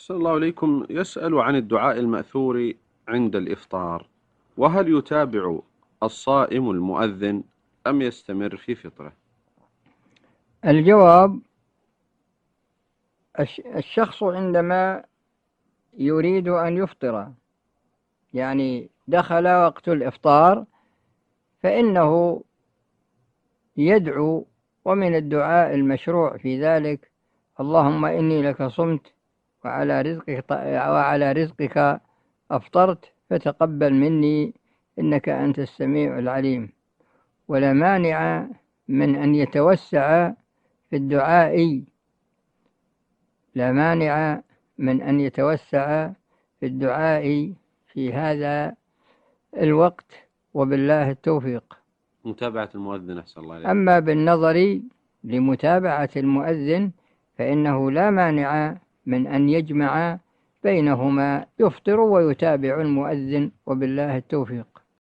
أحسن الله إليكم. يسأل عن الدعاء المأثور عند الإفطار، وهل يتابع الصائم المؤذن أم يستمر في فطره؟ الجواب: الشخص عندما يريد أن يفطر، يعني دخل وقت الإفطار، فإنه يدعو، ومن الدعاء المشروع في ذلك: اللهم إني لك صمت وعلى رزقك أفطرت فتقبل مني إنك أنت السميع العليم. ولا مانع من أن يتوسع في الدعاء، لا مانع من أن يتوسع في الدعاء في هذا الوقت، وبالله التوفيق. متابعة المؤذن أحسن الله إليكم. أما بالنظر لمتابعة المؤذن فإنه لا مانع من أن يجمع بينهما، يفطر ويتابع المؤذن، وبالله التوفيق.